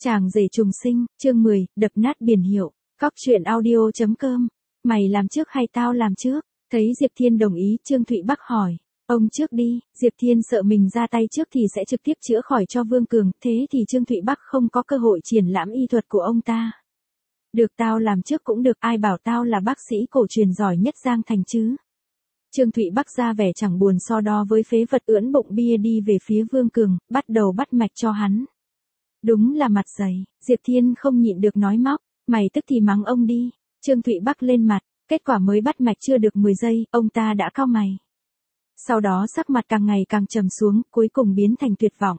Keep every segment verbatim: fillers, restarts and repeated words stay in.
Chàng rể trùng sinh, chương mười, đập nát biển hiệu, Cóc truyện audio chấm com. Mày làm trước hay tao làm trước? Thấy Diệp Thiên đồng ý, Trương Thụy Bắc hỏi. Ông trước đi, Diệp Thiên sợ mình ra tay trước thì sẽ trực tiếp chữa khỏi cho Vương Cường, thế thì Trương Thụy Bắc không có cơ hội triển lãm y thuật của ông ta. Được, tao làm trước cũng được, ai bảo tao là bác sĩ cổ truyền giỏi nhất Giang Thành chứ. Trương Thụy Bắc ra vẻ chẳng buồn so đo với phế vật ưỡn bụng bia đi về phía Vương Cường, bắt đầu bắt mạch cho hắn. Đúng là mặt dày, Diệp Thiên không nhịn được nói móc, mày tức thì mắng ông đi. Trương Thụy Bắc lên mặt, kết quả mới bắt mạch chưa được mười giây, ông ta đã cau mày. Sau đó sắc mặt càng ngày càng trầm xuống, cuối cùng biến thành tuyệt vọng.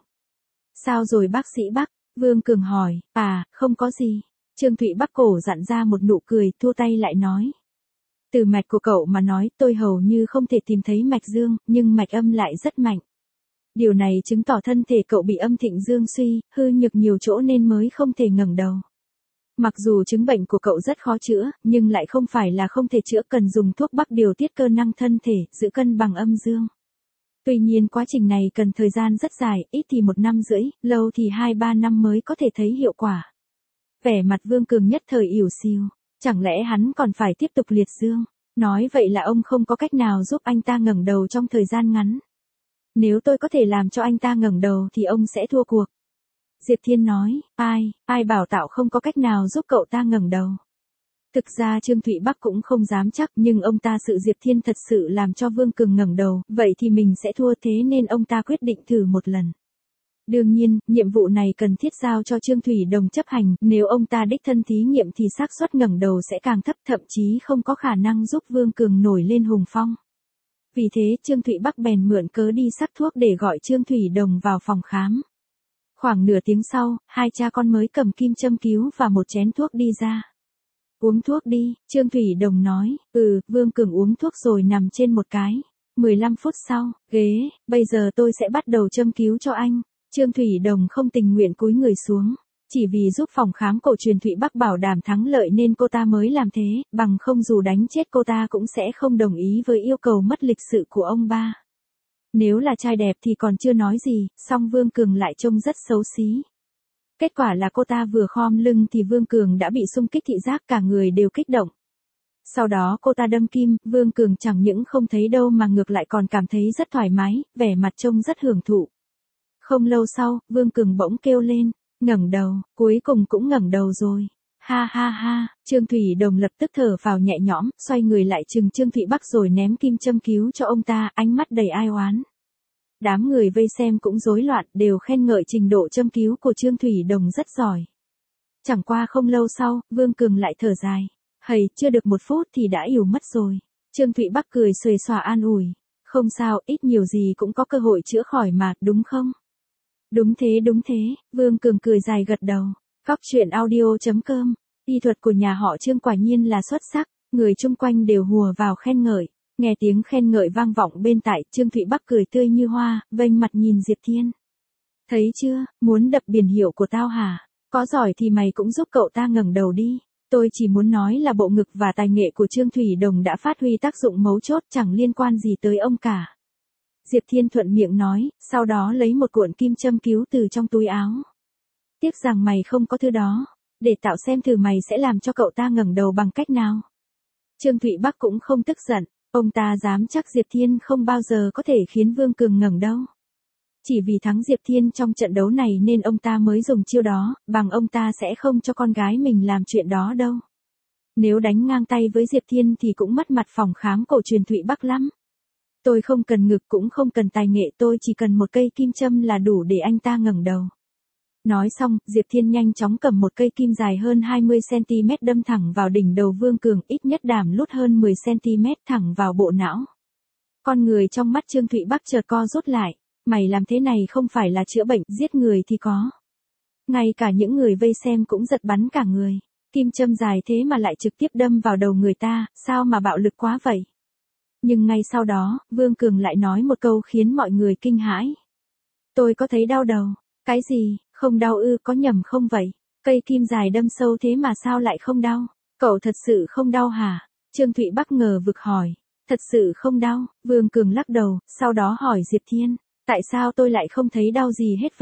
Sao rồi bác sĩ Bắc? Vương Cường hỏi. À, không có gì. Trương Thụy Bắc cổ dặn ra một nụ cười, thua tay lại nói. Từ mạch của cậu mà nói, tôi hầu như không thể tìm thấy mạch dương, nhưng mạch âm lại rất mạnh. Điều này chứng tỏ thân thể cậu bị âm thịnh dương suy, hư nhược nhiều chỗ nên mới không thể ngẩng đầu. Mặc dù chứng bệnh của cậu rất khó chữa, nhưng lại không phải là không thể chữa, cần dùng thuốc bắc điều tiết cơ năng thân thể, giữ cân bằng âm dương. Tuy nhiên quá trình này cần thời gian rất dài, ít thì một năm rưỡi, lâu thì hai ba năm mới có thể thấy hiệu quả. Vẻ mặt Vương Cường nhất thời ỉu xìu, chẳng lẽ hắn còn phải tiếp tục liệt dương? Nói vậy là ông không có cách nào giúp anh ta ngẩng đầu trong thời gian ngắn. Nếu tôi có thể làm cho anh ta ngẩng đầu thì ông sẽ thua cuộc. Diệp Thiên nói, ai, ai bảo tạo không có cách nào giúp cậu ta ngẩng đầu. Thực ra Trương Thụy Bắc cũng không dám chắc, nhưng ông ta sự Diệp Thiên thật sự làm cho Vương Cường ngẩng đầu, vậy thì mình sẽ thua, thế nên ông ta quyết định thử một lần. Đương nhiên, nhiệm vụ này cần thiết giao cho Trương Thủy Đồng chấp hành, nếu ông ta đích thân thí nghiệm thì xác suất ngẩng đầu sẽ càng thấp, thậm chí không có khả năng giúp Vương Cường nổi lên hùng phong. Vì thế Trương Thụy Bắc bèn mượn cớ đi sắc thuốc để gọi Trương Thủy Đồng vào phòng khám. Khoảng nửa tiếng sau, hai cha con mới cầm kim châm cứu và một chén thuốc đi ra. Uống thuốc đi, Trương Thủy Đồng nói. Ừ, Vương Cường uống thuốc rồi nằm trên một cái. mười lăm phút sau, ghế, bây giờ tôi sẽ bắt đầu châm cứu cho anh. Trương Thủy Đồng không tình nguyện cúi người xuống. Chỉ vì giúp phòng khám cổ truyền Thụy Bắc bảo đảm thắng lợi nên cô ta mới làm thế, bằng không dù đánh chết cô ta cũng sẽ không đồng ý với yêu cầu mất lịch sự của ông ba. Nếu là trai đẹp thì còn chưa nói gì, song Vương Cường lại trông rất xấu xí. Kết quả là cô ta vừa khom lưng thì Vương Cường đã bị xung kích thị giác, cả người đều kích động. Sau đó cô ta đâm kim, Vương Cường chẳng những không thấy đâu mà ngược lại còn cảm thấy rất thoải mái, vẻ mặt trông rất hưởng thụ. Không lâu sau, Vương Cường bỗng kêu lên, ngẩng đầu, cuối cùng cũng ngẩng đầu rồi. Ha ha ha, Trương Thủy Đồng lập tức thở phào nhẹ nhõm, xoay người lại chừng Trương Thụy Bắc rồi ném kim châm cứu cho ông ta, ánh mắt đầy ai oán. Đám người vây xem cũng rối loạn, đều khen ngợi trình độ châm cứu của Trương Thủy Đồng rất giỏi. Chẳng qua không lâu sau, Vương Cường lại thở dài. Hầy, chưa được một phút thì đã ỉu mất rồi. Trương Thụy Bắc cười xuề xòa an ủi. Không sao, ít nhiều gì cũng có cơ hội chữa khỏi mà, đúng không? Đúng thế đúng thế, Vương Cường cười dài gật đầu. Cóc truyện audio chấm com. Y thuật của nhà họ Trương quả nhiên là xuất sắc, người chung quanh đều hùa vào khen ngợi. Nghe tiếng khen ngợi vang vọng bên tai, Trương Thụy Bắc cười tươi như hoa, vênh mặt nhìn Diệp Thiên. Thấy chưa, muốn đập biển hiệu của tao hả? Có giỏi thì mày cũng giúp cậu ta ngẩng đầu đi. Tôi chỉ muốn nói là bộ ngực và tài nghệ của Trương Thủy Đồng đã phát huy tác dụng mấu chốt, chẳng liên quan gì tới ông cả. Diệp Thiên thuận miệng nói, sau đó lấy một cuộn kim châm cứu từ trong túi áo. Tiếc rằng mày không có thứ đó, để tạo xem thử mày sẽ làm cho cậu ta ngẩng đầu bằng cách nào. Trương Thụy Bắc cũng không tức giận, ông ta dám chắc Diệp Thiên không bao giờ có thể khiến Vương Cường ngẩng đâu. Chỉ vì thắng Diệp Thiên trong trận đấu này nên ông ta mới dùng chiêu đó, bằng ông ta sẽ không cho con gái mình làm chuyện đó đâu. Nếu đánh ngang tay với Diệp Thiên thì cũng mất mặt phòng khám cổ truyền Thụy Bắc lắm. Tôi không cần ngực cũng không cần tài nghệ, tôi chỉ cần một cây kim châm là đủ để anh ta ngẩng đầu. Nói xong, Diệp Thiên nhanh chóng cầm một cây kim dài hơn hai mươi xăng ti mét đâm thẳng vào đỉnh đầu Vương Cường, ít nhất đảm lút hơn mười xăng ti mét thẳng vào bộ não. Con người trong mắt Trương Thụy Bắc chợt co rút lại, mày làm thế này không phải là chữa bệnh, giết người thì có. Ngay cả những người vây xem cũng giật bắn cả người, kim châm dài thế mà lại trực tiếp đâm vào đầu người ta, sao mà bạo lực quá vậy. Nhưng ngay sau đó, Vương Cường lại nói một câu khiến mọi người kinh hãi. Tôi có thấy đau đầu. Cái gì, không đau ư, có nhầm không vậy? Cây kim dài đâm sâu thế mà sao lại không đau? Cậu thật sự không đau hả? Trương Thụy Bắc ngờ vực hỏi. Thật sự không đau, Vương Cường lắc đầu, sau đó hỏi Diệp Thiên. Tại sao tôi lại không thấy đau gì hết vậy?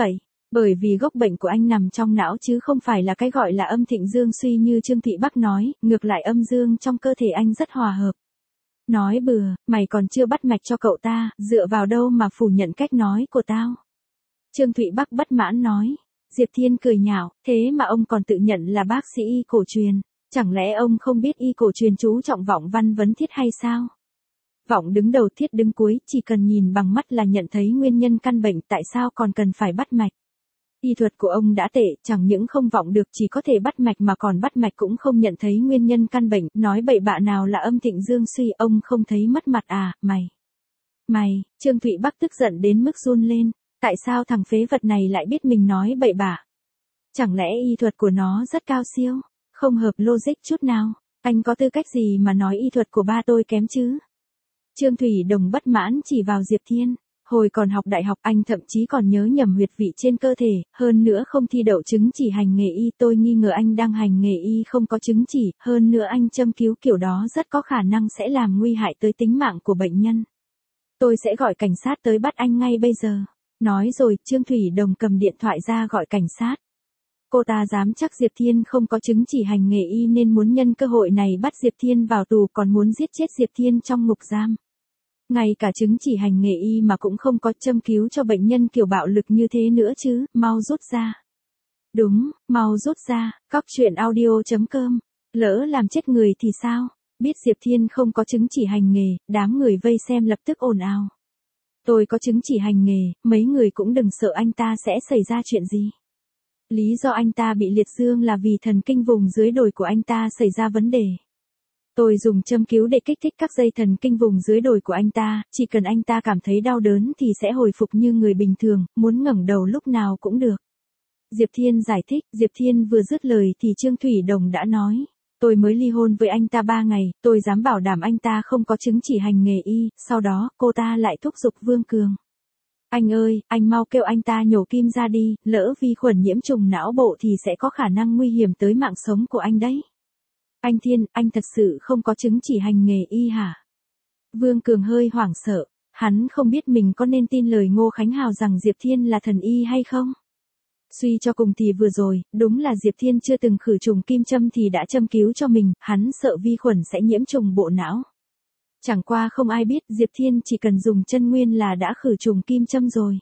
Bởi vì gốc bệnh của anh nằm trong não chứ không phải là cái gọi là âm thịnh dương suy như Trương Thụy Bắc nói, ngược lại âm dương trong cơ thể anh rất hòa hợp. Nói bừa, mày còn chưa bắt mạch cho cậu ta, dựa vào đâu mà phủ nhận cách nói của tao. Trương Thụy Bắc bất mãn nói. Diệp Thiên cười nhạo, thế mà ông còn tự nhận là bác sĩ y cổ truyền, chẳng lẽ ông không biết y cổ truyền chú trọng vọng văn vấn thiết hay sao? Vọng đứng đầu thiết đứng cuối, chỉ cần nhìn bằng mắt là nhận thấy nguyên nhân căn bệnh, tại sao còn cần phải bắt mạch? Y thuật của ông đã tệ, chẳng những không vọng được chỉ có thể bắt mạch mà còn bắt mạch cũng không nhận thấy nguyên nhân căn bệnh, nói bậy bạ nào là âm thịnh dương suy, ông không thấy mất mặt à, mày. Mày, Trương Thụy Bắc tức giận đến mức run lên, tại sao thằng phế vật này lại biết mình nói bậy bạ? Chẳng lẽ y thuật của nó rất cao siêu, không hợp logic chút nào, anh có tư cách gì mà nói y thuật của ba tôi kém chứ? Trương Thủy Đồng bất mãn chỉ vào Diệp Thiên. Hồi còn học đại học anh thậm chí còn nhớ nhầm huyệt vị trên cơ thể, hơn nữa không thi đậu chứng chỉ hành nghề y, tôi nghi ngờ anh đang hành nghề y không có chứng chỉ, hơn nữa anh châm cứu kiểu đó rất có khả năng sẽ làm nguy hại tới tính mạng của bệnh nhân. Tôi sẽ gọi cảnh sát tới bắt anh ngay bây giờ. Nói rồi, Trương Thủy Đồng cầm điện thoại ra gọi cảnh sát. Cô ta dám chắc Diệp Thiên không có chứng chỉ hành nghề y nên muốn nhân cơ hội này bắt Diệp Thiên vào tù, còn muốn giết chết Diệp Thiên trong ngục giam. Ngay cả chứng chỉ hành nghề y mà cũng không có, châm cứu cho bệnh nhân kiểu bạo lực như thế nữa chứ, mau rút ra. Đúng, mau rút ra, cóc truyện audio chấm com. Lỡ làm chết người thì sao? Biết Diệp Thiên không có chứng chỉ hành nghề, đám người vây xem lập tức ồn ào. Tôi có chứng chỉ hành nghề, mấy người cũng đừng sợ anh ta sẽ xảy ra chuyện gì. Lý do anh ta bị liệt dương là vì thần kinh vùng dưới đồi của anh ta xảy ra vấn đề. Tôi dùng châm cứu để kích thích các dây thần kinh vùng dưới đồi của anh ta, chỉ cần anh ta cảm thấy đau đớn thì sẽ hồi phục như người bình thường, muốn ngẩng đầu lúc nào cũng được. Diệp Thiên giải thích, Diệp Thiên vừa dứt lời thì Trương Thủy Đồng đã nói. Tôi mới ly hôn với anh ta ba ngày, tôi dám bảo đảm anh ta không có chứng chỉ hành nghề y, sau đó cô ta lại thúc giục Vương Cường. Anh ơi, anh mau kêu anh ta nhổ kim ra đi, lỡ vi khuẩn nhiễm trùng não bộ thì sẽ có khả năng nguy hiểm tới mạng sống của anh đấy. Anh Thiên, anh thật sự không có chứng chỉ hành nghề y hả? Vương Cường hơi hoảng sợ, hắn không biết mình có nên tin lời Ngô Khánh Hào rằng Diệp Thiên là thần y hay không? Suy cho cùng thì vừa rồi, đúng là Diệp Thiên chưa từng khử trùng kim châm thì đã châm cứu cho mình, hắn sợ vi khuẩn sẽ nhiễm trùng bộ não. Chẳng qua không ai biết Diệp Thiên chỉ cần dùng chân nguyên là đã khử trùng kim châm rồi.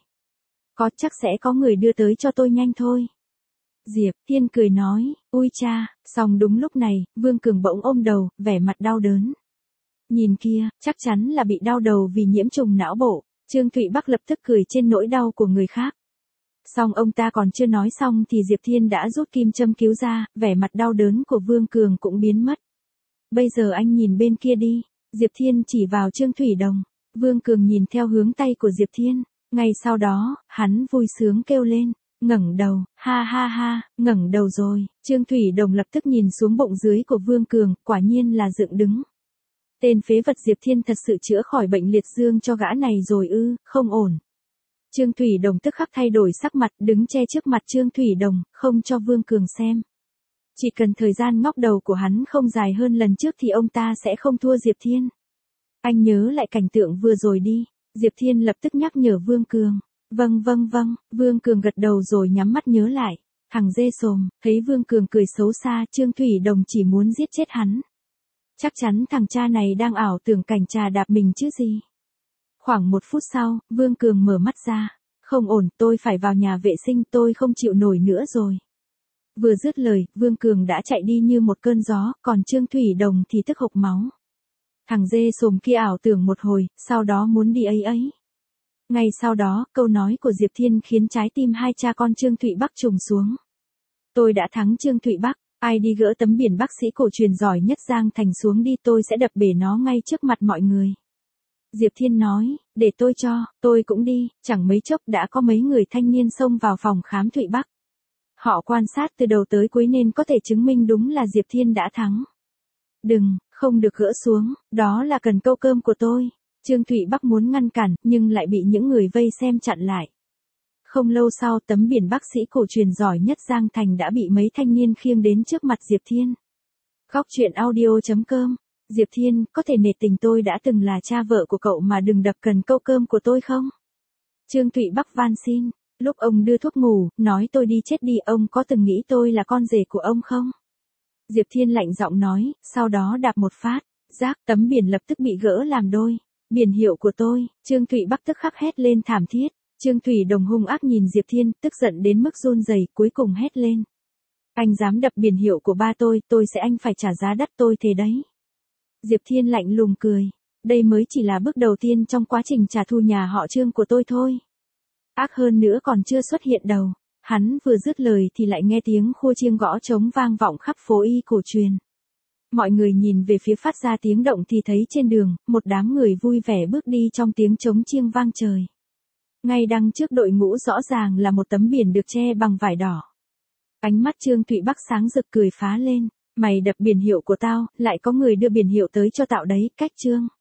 Có chắc sẽ có người đưa tới cho tôi nhanh thôi. Diệp Thiên cười nói, ui cha, xong đúng lúc này, Vương Cường bỗng ôm đầu, vẻ mặt đau đớn. Nhìn kia, chắc chắn là bị đau đầu vì nhiễm trùng não bộ, Trương Thụy Bắc lập tức cười trên nỗi đau của người khác. Xong ông ta còn chưa nói xong thì Diệp Thiên đã rút kim châm cứu ra, vẻ mặt đau đớn của Vương Cường cũng biến mất. Bây giờ anh nhìn bên kia đi, Diệp Thiên chỉ vào Trương Thủy Đồng, Vương Cường nhìn theo hướng tay của Diệp Thiên, ngay sau đó, hắn vui sướng kêu lên, ngẩng đầu, ha ha ha, ngẩng đầu rồi, Trương Thủy Đồng lập tức nhìn xuống bụng dưới của Vương Cường, quả nhiên là dựng đứng. Tên phế vật Diệp Thiên thật sự chữa khỏi bệnh liệt dương cho gã này rồi ư, không ổn. Trương Thủy Đồng tức khắc thay đổi sắc mặt, đứng che trước mặt Trương Thủy Đồng, không cho Vương Cường xem. Chỉ cần thời gian ngóc đầu của hắn không dài hơn lần trước thì ông ta sẽ không thua Diệp Thiên. Anh nhớ lại cảnh tượng vừa rồi đi, Diệp Thiên lập tức nhắc nhở Vương Cường. Vâng vâng vâng, Vương Cường gật đầu rồi nhắm mắt nhớ lại. Thằng dê sồm, thấy Vương Cường cười xấu xa, Trương Thủy Đồng chỉ muốn giết chết hắn. Chắc chắn thằng cha này đang ảo tưởng cảnh trà đạp mình chứ gì. Khoảng một phút sau, Vương Cường mở mắt ra. Không ổn, tôi phải vào nhà vệ sinh, tôi không chịu nổi nữa rồi. Vừa dứt lời, Vương Cường đã chạy đi như một cơn gió, còn Trương Thủy Đồng thì tức hộc máu. Thằng dê sồm kia ảo tưởng một hồi, sau đó muốn đi ấy ấy. Ngay sau đó, câu nói của Diệp Thiên khiến trái tim hai cha con Trương Thụy Bắc trùng xuống. Tôi đã thắng Trương Thụy Bắc, ai đi gỡ tấm biển bác sĩ cổ truyền giỏi nhất Giang Thành xuống đi, tôi sẽ đập bể nó ngay trước mặt mọi người. Diệp Thiên nói, để tôi cho, tôi cũng đi, chẳng mấy chốc đã có mấy người thanh niên xông vào phòng khám Thụy Bắc. Họ quan sát từ đầu tới cuối nên có thể chứng minh đúng là Diệp Thiên đã thắng. Đừng, không được gỡ xuống, đó là cần câu cơm của tôi. Trương Thụy Bắc muốn ngăn cản, nhưng lại bị những người vây xem chặn lại. Không lâu sau, tấm biển bác sĩ cổ truyền giỏi nhất Giang Thành đã bị mấy thanh niên khiêng đến trước mặt Diệp Thiên. Góc truyện audio chấm com. Diệp Thiên, có thể nể tình tôi đã từng là cha vợ của cậu mà đừng đập cần câu cơm của tôi không? Trương Thụy Bắc van xin. Lúc ông đưa thuốc ngủ, nói tôi đi chết đi, ông có từng nghĩ tôi là con rể của ông không? Diệp Thiên lạnh giọng nói, sau đó đạp một phát, rác, tấm biển lập tức bị gỡ làm đôi. Biển hiệu của tôi, Trương Thụy Bắc tức khắc hét lên thảm thiết. Trương Thủy Đồng hung ác nhìn Diệp Thiên, tức giận đến mức run rẩy, cuối cùng hét lên. Anh dám đập biển hiệu của ba tôi, tôi sẽ anh phải trả giá đắt, tôi thề đấy. Diệp Thiên lạnh lùng cười. Đây mới chỉ là bước đầu tiên trong quá trình trả thù nhà họ Trương của tôi thôi. Ác hơn nữa còn chưa xuất hiện đầu. Hắn vừa dứt lời thì lại nghe tiếng khua chiêng gõ trống vang vọng khắp phố y cổ truyền. Mọi người nhìn về phía phát ra tiếng động thì thấy trên đường, một đám người vui vẻ bước đi trong tiếng trống chiêng vang trời. Ngay đằng trước đội ngũ rõ ràng là một tấm biển được che bằng vải đỏ. Ánh mắt Trương Thụy Bắc sáng rực cười phá lên. Mày đập biển hiệu của tao, lại có người đưa biển hiệu tới cho tao đấy, cách Trương.